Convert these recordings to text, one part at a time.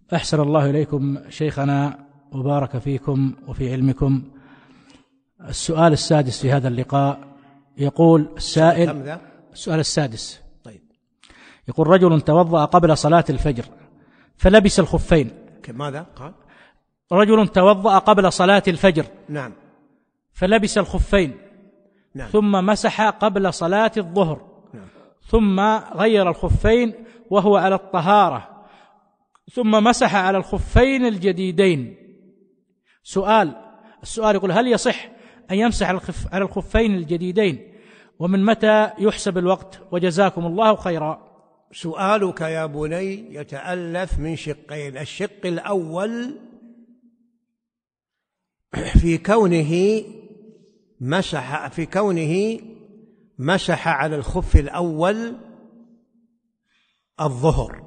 أحسن الله إليكم شيخنا وبارك فيكم وفي علمكم. السؤال السادس في هذا اللقاء، يقول السائل، السؤال السادس، طيب، يقول: رجل توضأ قبل صلاة الفجر فلبس الخفين. ماذا قال؟ رجل توضأ قبل صلاة الفجر، نعم، فلبس الخفين، نعم، ثم مسح قبل صلاة الظهر، نعم، ثم غير الخفين وهو على الطهارة، ثم مسح على الخفين الجديدين. السؤال يقول: هل يصح أن يمسح على الخفين الجديدين؟ ومن متى يحسب الوقت؟ وجزاكم الله خيرا. سؤالك يا بني يتألف من شقين. الشق الأول في كونه مسح على الخف الأول الظهر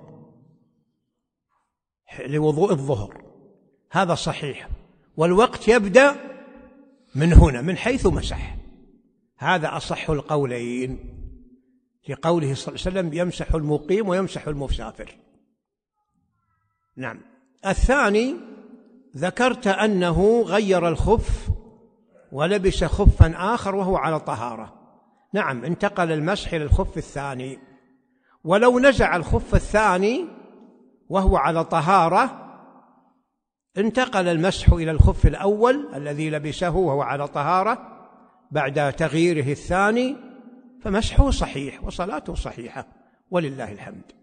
لوضوء الظهر، هذا صحيح، والوقت يبدأ من هنا من حيث مسح، هذا أصح القولين، لقوله صلى الله عليه وسلم: يمسح المقيم ويمسح المسافر. نعم. الثاني، ذكرت أنه غير الخف ولبس خفا آخر وهو على طهارة. نعم، انتقل المسح إلى الخف الثاني، ولو نزع الخف الثاني وهو على طهارة انتقل المسح إلى الخف الأول الذي لبسه وهو على طهارة بعد تغييره الثاني، فمسحه صحيح وصلاته صحيحة ولله الحمد.